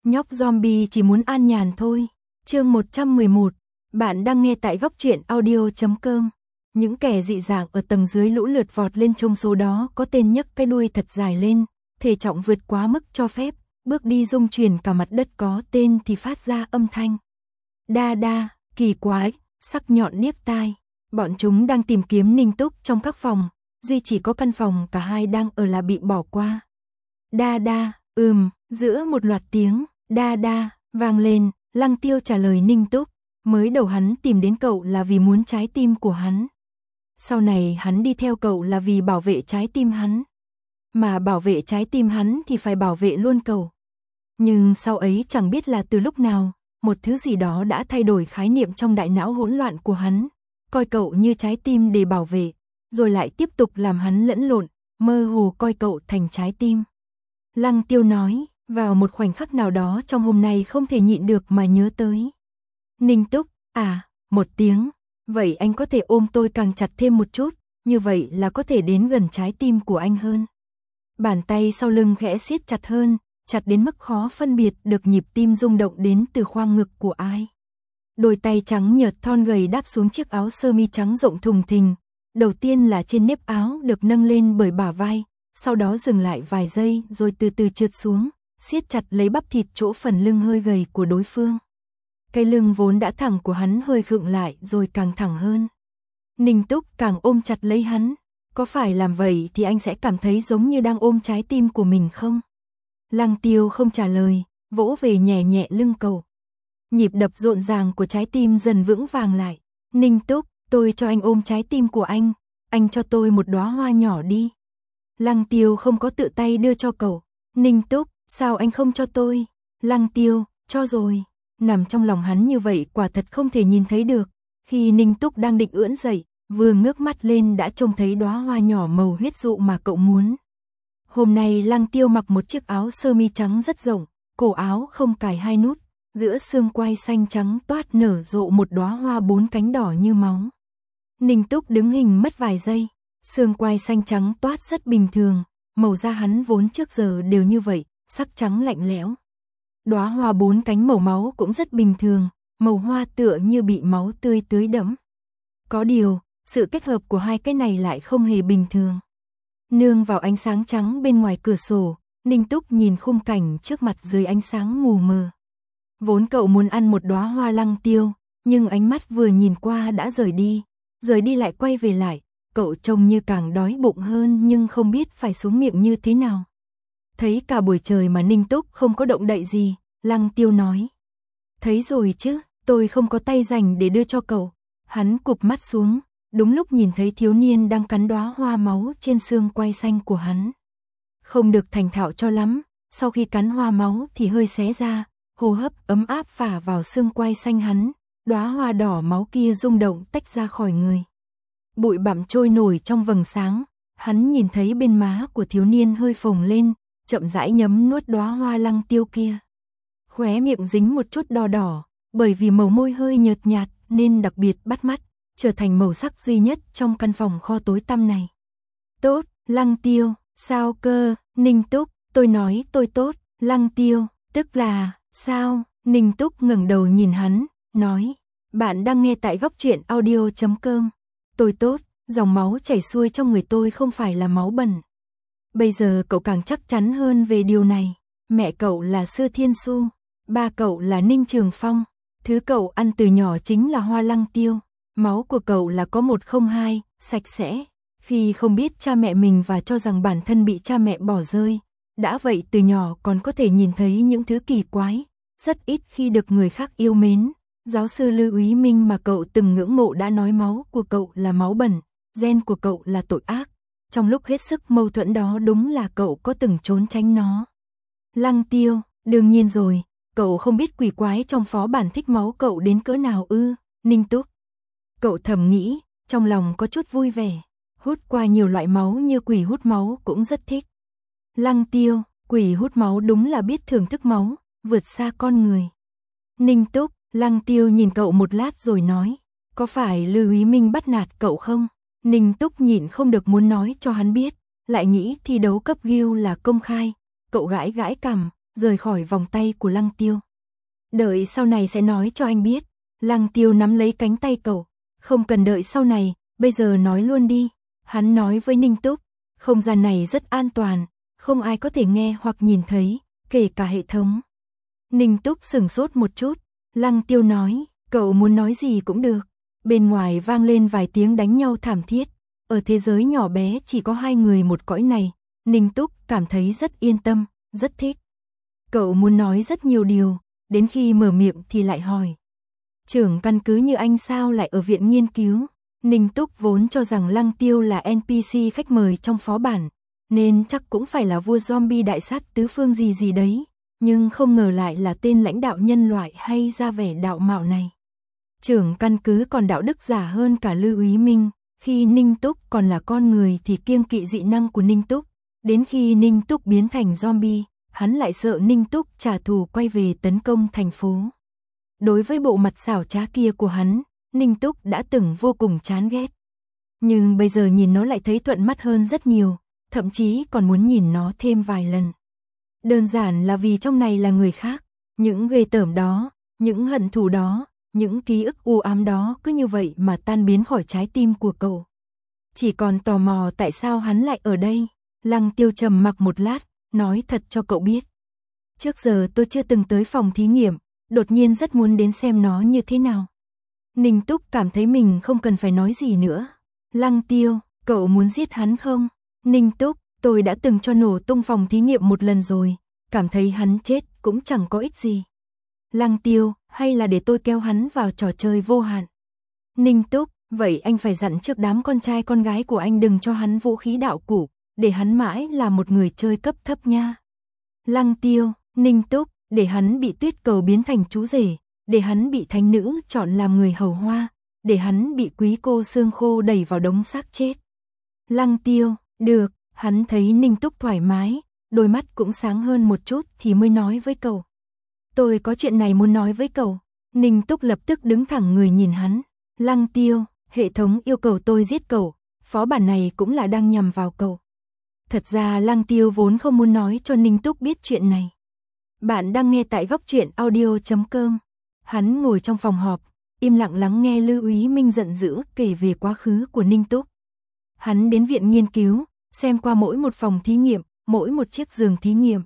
Nhóc zombie chỉ muốn an nhàn thôi. Chương 111. Bạn đang nghe tại góc truyện audio.com. Những kẻ dị dạng ở tầng dưới lũ lượt vọt lên, trong số đó có tên nhấc cái đuôi thật dài lên, thể trọng vượt quá mức cho phép, bước đi rung chuyển cả mặt đất, có tên thì phát ra âm thanh đa đa, kỳ quái, sắc nhọn điếc tai. Bọn chúng đang tìm kiếm Ninh Túc trong các phòng, duy chỉ có căn phòng cả hai đang ở là bị bỏ qua. Đa đa, giữa một loạt tiếng đa đa vang lên, Lăng Tiêu trả lời Ninh Túc, mới đầu hắn tìm đến cậu là vì muốn trái tim của hắn. Sau này hắn đi theo cậu là vì bảo vệ trái tim hắn. Mà bảo vệ trái tim hắn thì phải bảo vệ luôn cậu. Nhưng sau ấy chẳng biết là từ lúc nào, một thứ gì đó đã thay đổi khái niệm trong đại não hỗn loạn của hắn, coi cậu như trái tim để bảo vệ, rồi lại tiếp tục làm hắn lẫn lộn, mơ hồ coi cậu thành trái tim. Lăng Tiêu nói, vào một khoảnh khắc nào đó trong hôm nay không thể nhịn được mà nhớ tới Ninh Túc. Một tiếng, vậy anh có thể ôm tôi càng chặt thêm một chút, như vậy là có thể đến gần trái tim của anh hơn. Bàn tay sau lưng khẽ siết chặt hơn, chặt đến mức khó phân biệt được nhịp tim rung động đến từ khoang ngực của ai. Đôi tay trắng nhợt thon gầy đáp xuống chiếc áo sơ mi trắng rộng thùng thình. Đầu tiên là trên nếp áo được nâng lên bởi bả vai, sau đó dừng lại vài giây rồi từ từ trượt xuống, siết chặt lấy bắp thịt chỗ phần lưng hơi gầy của đối phương. Cái lưng vốn đã thẳng của hắn hơi khựng lại rồi càng thẳng hơn. Ninh Túc càng ôm chặt lấy hắn. Có phải làm vậy thì anh sẽ cảm thấy giống như đang ôm trái tim của mình không? Lăng Tiêu không trả lời, vỗ về nhẹ nhẹ lưng cậu. Nhịp đập rộn ràng của trái tim dần vững vàng lại. Ninh Túc, tôi cho anh ôm trái tim của anh cho tôi một đóa hoa nhỏ đi. Lăng Tiêu không có tự tay đưa cho cậu. Ninh Túc, sao anh không cho tôi? Lăng Tiêu, cho rồi. Nằm trong lòng hắn như vậy quả thật không thể nhìn thấy được. Khi Ninh Túc đang định ưỡn dậy, vừa ngước mắt lên đã trông thấy đóa hoa nhỏ màu huyết dụ mà cậu muốn. Hôm nay Lăng Tiêu mặc một chiếc áo sơ mi trắng rất rộng, cổ áo không cài hai nút, giữa xương quai xanh trắng toát nở rộ một đóa hoa 4 cánh đỏ như máu. Ninh Túc đứng hình mất vài giây, xương quai xanh trắng toát rất bình thường, màu da hắn vốn trước giờ đều như vậy, sắc trắng lạnh lẽo. Đóa hoa 4 cánh màu máu cũng rất bình thường, màu hoa tựa như bị máu tươi tưới đẫm. Có điều, sự kết hợp của hai cái này lại không hề bình thường. Nương vào ánh sáng trắng bên ngoài cửa sổ, Ninh Túc nhìn khung cảnh trước mặt dưới ánh sáng mù mờ. Vốn cậu muốn ăn một đóa hoa Lăng Tiêu, nhưng ánh mắt vừa nhìn qua đã rời đi lại quay về lại, cậu trông như càng đói bụng hơn nhưng không biết phải xuống miệng như thế nào. Thấy cả buổi trời mà Ninh Túc không có động đậy gì, Lăng Tiêu nói. Thấy rồi chứ, tôi không có tay rảnh để đưa cho cậu. Hắn cụp mắt xuống, đúng lúc nhìn thấy thiếu niên đang cắn đóa hoa máu trên xương quai xanh của hắn. Không được thành thạo cho lắm, sau khi cắn hoa máu thì hơi xé ra, hô hấp ấm áp phả vào xương quai xanh hắn, đóa hoa đỏ máu kia rung động tách ra khỏi người. Bụi bặm trôi nổi trong vầng sáng, hắn nhìn thấy bên má của thiếu niên hơi phồng lên, chậm rãi nhấm nuốt đóa hoa Lăng Tiêu kia. Khóe miệng dính một chút đỏ đỏ, bởi vì màu môi hơi nhợt nhạt nên đặc biệt bắt mắt, trở thành màu sắc duy nhất trong căn phòng kho tối tăm này. Tốt, Lăng Tiêu, sao cơ? Ninh Túc, tôi nói tôi tốt. Lăng Tiêu, tức là, sao? Ninh Túc ngẩng đầu nhìn hắn, nói, bạn đang nghe tại góc truyện audio.com. Tôi tốt, dòng máu chảy xuôi trong người tôi không phải là máu bẩn. Bây giờ cậu càng chắc chắn hơn về điều này. Mẹ cậu là Sư Thiên Xu, ba cậu là Ninh Trường Phong. Thứ cậu ăn từ nhỏ chính là hoa Lăng Tiêu. Máu của cậu là có 102, sạch sẽ. Khi không biết cha mẹ mình và cho rằng bản thân bị cha mẹ bỏ rơi, đã vậy từ nhỏ còn có thể nhìn thấy những thứ kỳ quái, rất ít khi được người khác yêu mến. Giáo sư Lưu Úy Minh mà cậu từng ngưỡng mộ đã nói máu của cậu là máu bẩn, gen của cậu là tội ác. Trong lúc hết sức mâu thuẫn đó đúng là cậu có từng trốn tránh nó. Lăng Tiêu, đương nhiên rồi, cậu không biết quỷ quái trong phó bản thích máu cậu đến cỡ nào ư? Ninh Túc. Cậu thầm nghĩ, trong lòng có chút vui vẻ, hút qua nhiều loại máu như quỷ hút máu cũng rất thích. Lăng Tiêu, quỷ hút máu đúng là biết thưởng thức máu, vượt xa con người. Ninh Túc, Lăng Tiêu nhìn cậu một lát rồi nói, có phải Lưu Úy Minh bắt nạt cậu không? Ninh Túc nhịn không được muốn nói cho hắn biết, lại nghĩ thi đấu cấp Guild là công khai, cậu gãi gãi cằm, rời khỏi vòng tay của Lăng Tiêu. Đợi sau này sẽ nói cho anh biết. Lăng Tiêu nắm lấy cánh tay cậu. Không cần đợi sau này, bây giờ nói luôn đi. Hắn nói với Ninh Túc, không gian này rất an toàn, không ai có thể nghe hoặc nhìn thấy, kể cả hệ thống. Ninh Túc sửng sốt một chút. Lăng Tiêu nói, cậu muốn nói gì cũng được. Bên ngoài vang lên vài tiếng đánh nhau thảm thiết. Ở thế giới nhỏ bé chỉ có hai người một cõi này. Ninh Túc cảm thấy rất yên tâm, rất thích. Cậu muốn nói rất nhiều điều, đến khi mở miệng thì lại hỏi. Trưởng căn cứ như anh sao lại ở viện nghiên cứu? Ninh Túc vốn cho rằng Lăng Tiêu là NPC khách mời trong phó bản, nên chắc cũng phải là vua zombie đại sát tứ phương gì gì đấy, nhưng không ngờ lại là tên lãnh đạo nhân loại hay ra vẻ đạo mạo này. Trưởng căn cứ còn đạo đức giả hơn cả Lưu Úy Minh, khi Ninh Túc còn là con người thì kiêng kỵ dị năng của Ninh Túc, đến khi Ninh Túc biến thành zombie, hắn lại sợ Ninh Túc trả thù quay về tấn công thành phố. Đối với bộ mặt xảo trá kia của hắn, Ninh Túc đã từng vô cùng chán ghét. Nhưng bây giờ nhìn nó lại thấy thuận mắt hơn rất nhiều, thậm chí còn muốn nhìn nó thêm vài lần. Đơn giản là vì trong này là người khác, những ghê tởm đó, những hận thù đó, những ký ức u ám đó cứ như vậy mà tan biến khỏi trái tim của cậu. Chỉ còn tò mò tại sao hắn lại ở đây. Lăng Tiêu trầm mặc một lát, nói thật cho cậu biết. Trước giờ tôi chưa từng tới phòng thí nghiệm, đột nhiên rất muốn đến xem nó như thế nào. Ninh Túc cảm thấy mình không cần phải nói gì nữa. Lăng Tiêu, cậu muốn giết hắn không? Ninh Túc, tôi đã từng cho nổ tung phòng thí nghiệm một lần rồi, cảm thấy hắn chết cũng chẳng có ích gì. Lăng Tiêu, hay là để tôi kéo hắn vào trò chơi vô hạn? Ninh Túc, vậy anh phải dặn trước đám con trai con gái của anh đừng cho hắn vũ khí đạo cụ, để hắn mãi là một người chơi cấp thấp nha. Lăng Tiêu, Ninh Túc, để hắn bị tuyết cầu biến thành chú rể, để hắn bị thánh nữ chọn làm người hầu hoa, để hắn bị quý cô xương khô đẩy vào đống xác chết. Lăng Tiêu, được, hắn thấy Ninh Túc thoải mái, đôi mắt cũng sáng hơn một chút thì mới nói với cậu. Tôi có chuyện này muốn nói với cậu. Ninh Túc lập tức đứng thẳng người nhìn hắn. Lăng Tiêu, hệ thống yêu cầu tôi giết cậu, phó bản này cũng là đang nhằm vào cậu. Thật ra Lăng Tiêu vốn không muốn nói cho Ninh Túc biết chuyện này. Bạn đang nghe tại góc truyện audio.com. Hắn ngồi trong phòng họp, im lặng lắng nghe Lưu Úy Minh giận dữ kể về quá khứ của Ninh Túc. Hắn đến viện nghiên cứu, xem qua mỗi một phòng thí nghiệm, mỗi một chiếc giường thí nghiệm.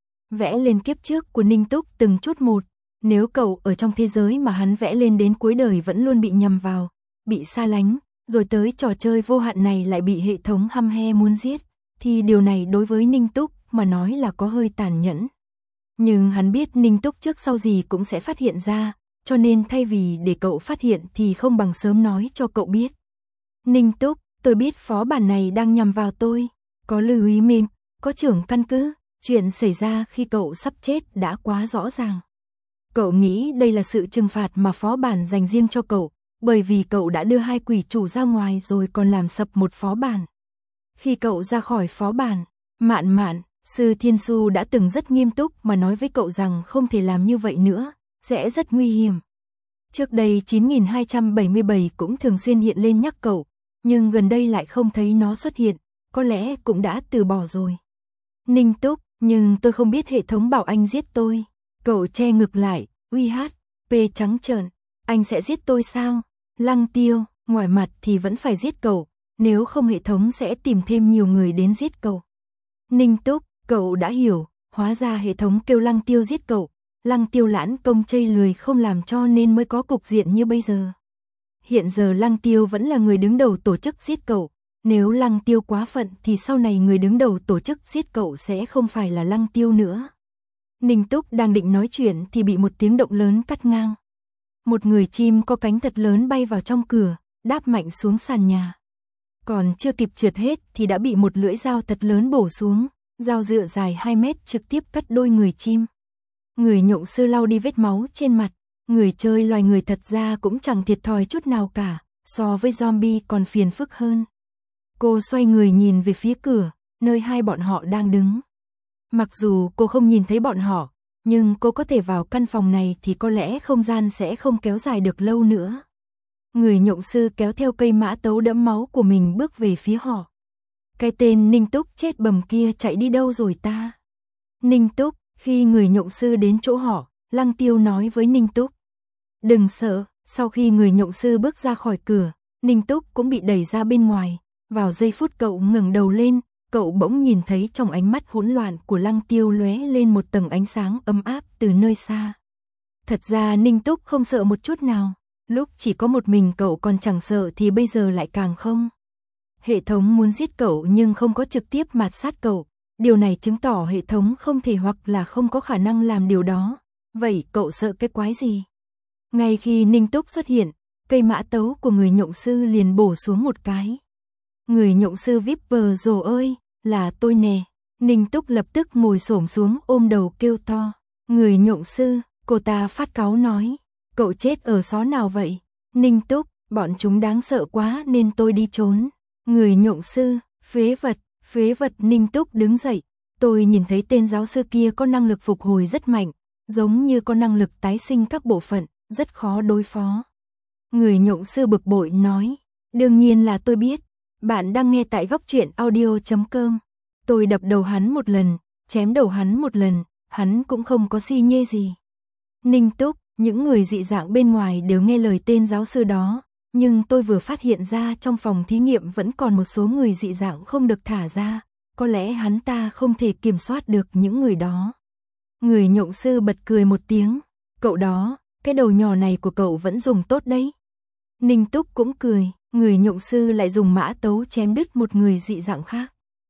Vẽ lên kiếp trước của Ninh Túc từng chút một. Nếu cậu ở trong thế giới mà hắn vẽ lên đến cuối đời vẫn luôn bị nhầm vào, bị xa lánh, rồi tới trò chơi vô hạn này lại bị hệ thống hăm he muốn giết, thì điều này đối với Ninh Túc mà nói là có hơi tàn nhẫn. Nhưng hắn biết Ninh Túc trước sau gì cũng sẽ phát hiện ra, cho nên thay vì để cậu phát hiện thì không bằng sớm nói cho cậu biết. Ninh Túc, tôi biết phó bản này đang nhằm vào tôi, có Lưu Úy Minh, có trưởng căn cứ, chuyện xảy ra khi cậu sắp chết đã quá rõ ràng. Cậu nghĩ đây là sự trừng phạt mà phó bản dành riêng cho cậu, bởi vì cậu đã đưa hai quỷ chủ ra ngoài rồi còn làm sập một phó bản. Khi cậu ra khỏi phó bản, Mạn, Sư Thiên Su đã từng rất nghiêm túc mà nói với cậu rằng không thể làm như vậy nữa, sẽ rất nguy hiểm. Trước đây 9277 cũng thường xuyên hiện lên nhắc cậu, nhưng gần đây lại không thấy nó xuất hiện, có lẽ cũng đã từ bỏ rồi. Ninh Túc, nhưng tôi không biết hệ thống bảo anh giết tôi. Cậu che ngực lại, uy hát, p trắng trợn, anh sẽ giết tôi sao? Lăng Tiêu, ngoài mặt thì vẫn phải giết cậu, nếu không hệ thống sẽ tìm thêm nhiều người đến giết cậu. Ninh Túc, cậu đã hiểu, hóa ra hệ thống kêu Lăng Tiêu giết cậu, Lăng Tiêu lãn công chây lười không làm cho nên mới có cục diện như bây giờ. Hiện giờ Lăng Tiêu vẫn là người đứng đầu tổ chức giết cậu, nếu Lăng Tiêu quá phận thì sau này người đứng đầu tổ chức giết cậu sẽ không phải là Lăng Tiêu nữa. Ninh Túc đang định nói chuyện thì bị một tiếng động lớn cắt ngang. Một người chim có cánh thật lớn bay vào trong cửa, đáp mạnh xuống sàn nhà. Còn chưa kịp trượt hết thì đã bị một lưỡi dao thật lớn bổ xuống, dao dựa dài 2 mét trực tiếp cắt đôi người chim. Người nhộng sư lau đi vết máu trên mặt, người chơi loài người thật ra cũng chẳng thiệt thòi chút nào cả, so với zombie còn phiền phức hơn. Cô xoay người nhìn về phía cửa, nơi hai bọn họ đang đứng. Mặc dù cô không nhìn thấy bọn họ, nhưng cô có thể vào căn phòng này thì có lẽ không gian sẽ không kéo dài được lâu nữa. Người nhộng sư kéo theo cây mã tấu đẫm máu của mình bước về phía họ. Cái tên Ninh Túc chết bầm kia chạy đi đâu rồi ta? Ninh Túc, Khi người nhộng sư đến chỗ họ, Lăng Tiêu nói với Ninh Túc. Đừng sợ, sau khi người nhộng sư bước ra khỏi cửa, Ninh Túc cũng bị đẩy ra bên ngoài. Vào giây phút cậu ngẩng đầu lên, cậu bỗng nhìn thấy trong ánh mắt hỗn loạn của Lăng Tiêu lóe lên một tầng ánh sáng ấm áp từ nơi xa. Thật ra Ninh Túc không sợ một chút nào, lúc chỉ có một mình cậu còn chẳng sợ thì bây giờ lại càng không. Hệ thống muốn giết cậu nhưng không có trực tiếp mạt sát cậu, điều này chứng tỏ hệ thống không thể hoặc là không có khả năng làm điều đó. Vậy cậu sợ cái quái gì? Ngay khi Ninh Túc xuất hiện, cây mã tấu của người nhộng sư liền bổ xuống một cái. Người nhộng sư Viper rồ ơi, là tôi nè. Ninh Túc lập tức ngồi xổm xuống ôm đầu kêu to. Người nhộng sư, cô ta phát cáu nói. Cậu chết ở xó nào vậy? Ninh Túc, bọn chúng đáng sợ quá nên tôi đi trốn. Người nhộng sư, phế vật Ninh Túc đứng dậy. Tôi nhìn thấy tên giáo sư kia có năng lực phục hồi rất mạnh, giống như có năng lực tái sinh các bộ phận, rất khó đối phó. Người nhộng sư bực bội nói. Đương nhiên là tôi biết. Bạn đang nghe tại góc truyện audio.com. Tôi đập đầu hắn một lần, chém đầu hắn một lần, hắn cũng không có si nhê gì. Ninh Túc, những người dị dạng bên ngoài đều nghe lời tên giáo sư đó, nhưng tôi vừa phát hiện ra trong phòng thí nghiệm vẫn còn một số người dị dạng không được thả ra, có lẽ hắn ta không thể kiểm soát được những người đó. Người nhộng sư bật cười một tiếng, cậu đó, cái đầu nhỏ này của cậu vẫn dùng tốt đấy. Ninh Túc cũng cười, người nhộng sư lại dùng mã tấu chém đứt một người dị dạng khác.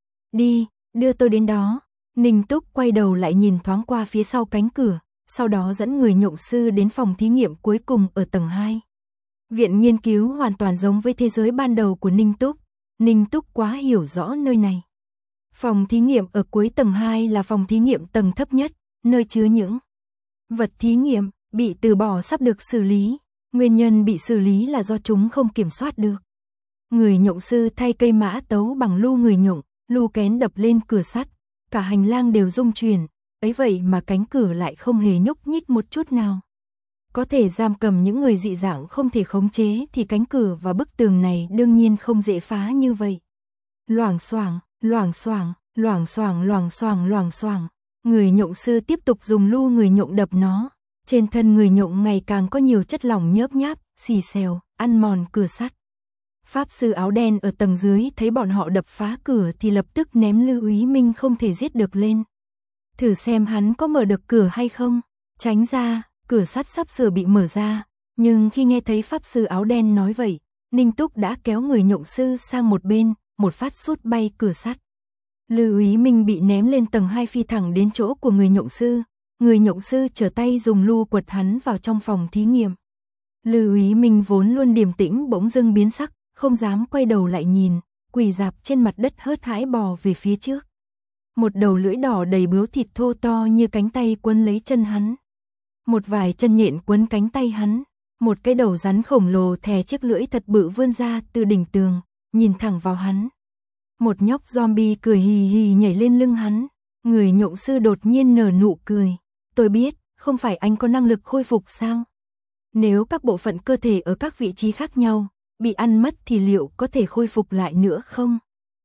Đi, đưa tôi đến đó. Ninh Túc quay đầu lại nhìn thoáng qua phía sau cánh cửa, sau đó dẫn người nhộng sư đến phòng thí nghiệm cuối cùng ở tầng 2. Viện nghiên cứu hoàn toàn giống với thế giới ban đầu của Ninh Túc. Ninh Túc quá hiểu rõ nơi này. Phòng thí nghiệm ở cuối tầng 2 là phòng thí nghiệm tầng thấp nhất, nơi chứa những vật thí nghiệm bị từ bỏ sắp được xử lý. Nguyên nhân bị xử lý là do chúng không kiểm soát được. Người nhộng sư thay cây mã tấu bằng lu người nhộng, lu kén đập lên cửa sắt. Cả hành lang đều rung chuyển, ấy vậy mà cánh cửa lại không hề nhúc nhích một chút nào. Có thể giam cầm những người dị dạng không thể khống chế thì cánh cửa và bức tường này đương nhiên không dễ phá như vậy. Loảng xoảng, loảng xoảng, loảng xoảng, loảng xoảng, loảng xoảng. Người nhộng sư tiếp tục dùng lu người nhộng đập nó. Trên thân người nhộng ngày càng có nhiều chất lỏng nhớp nháp, xì xèo, ăn mòn cửa sắt. Pháp sư áo đen ở tầng dưới thấy bọn họ đập phá cửa thì lập tức ném Lưu Úy Minh không thể giết được lên. Thử xem hắn có mở được cửa hay không. Tránh ra, cửa sắt sắp sửa bị mở ra. Nhưng khi nghe thấy pháp sư áo đen nói vậy, Ninh Túc đã kéo người nhộng sư sang một bên, một phát sút bay cửa sắt. Lưu Úy Minh bị ném lên tầng 2 phi thẳng đến chỗ của người nhộng sư. Người nhộng sư trở tay dùng lu quật hắn vào trong phòng thí nghiệm. Lưu Úy Minh vốn luôn điềm tĩnh bỗng dưng biến sắc, không dám quay đầu lại nhìn, quỳ rạp trên mặt đất hớt hãi bò về phía trước. Một đầu lưỡi đỏ đầy bướu thịt thô to như cánh tay quấn lấy chân hắn. Một vài chân nhện quấn cánh tay hắn. Một cái đầu rắn khổng lồ thè chiếc lưỡi thật bự vươn ra từ đỉnh tường, nhìn thẳng vào hắn. Một nhóc zombie cười hì hì nhảy lên lưng hắn. Người nhộng sư đột nhiên nở nụ cười. Tôi biết, không phải anh có năng lực khôi phục sao? Nếu các bộ phận cơ thể ở các vị trí khác nhau bị ăn mất thì liệu có thể khôi phục lại nữa không?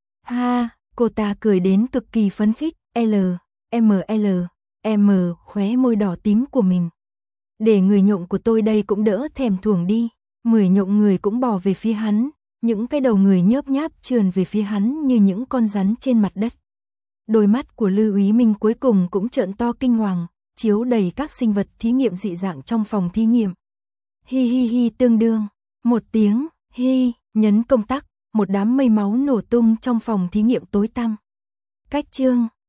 Ha, cô ta cười đến cực kỳ phấn khích, M khóe môi đỏ tím của mình. Để người nhộng của tôi đây cũng đỡ thèm thuồng đi. 10 nhộng người cũng bò về phía hắn, những cái đầu người nhớp nháp trườn về phía hắn như những con rắn trên mặt đất. Đôi mắt của Lưu Úy Minh cuối cùng cũng trợn to kinh hoàng, chiếu đầy các sinh vật thí nghiệm dị dạng trong phòng thí nghiệm. Hi hi hi tương đương, một tiếng, hi, nhấn công tắc, một đám mây máu nổ tung trong phòng thí nghiệm tối tăm. Cách chương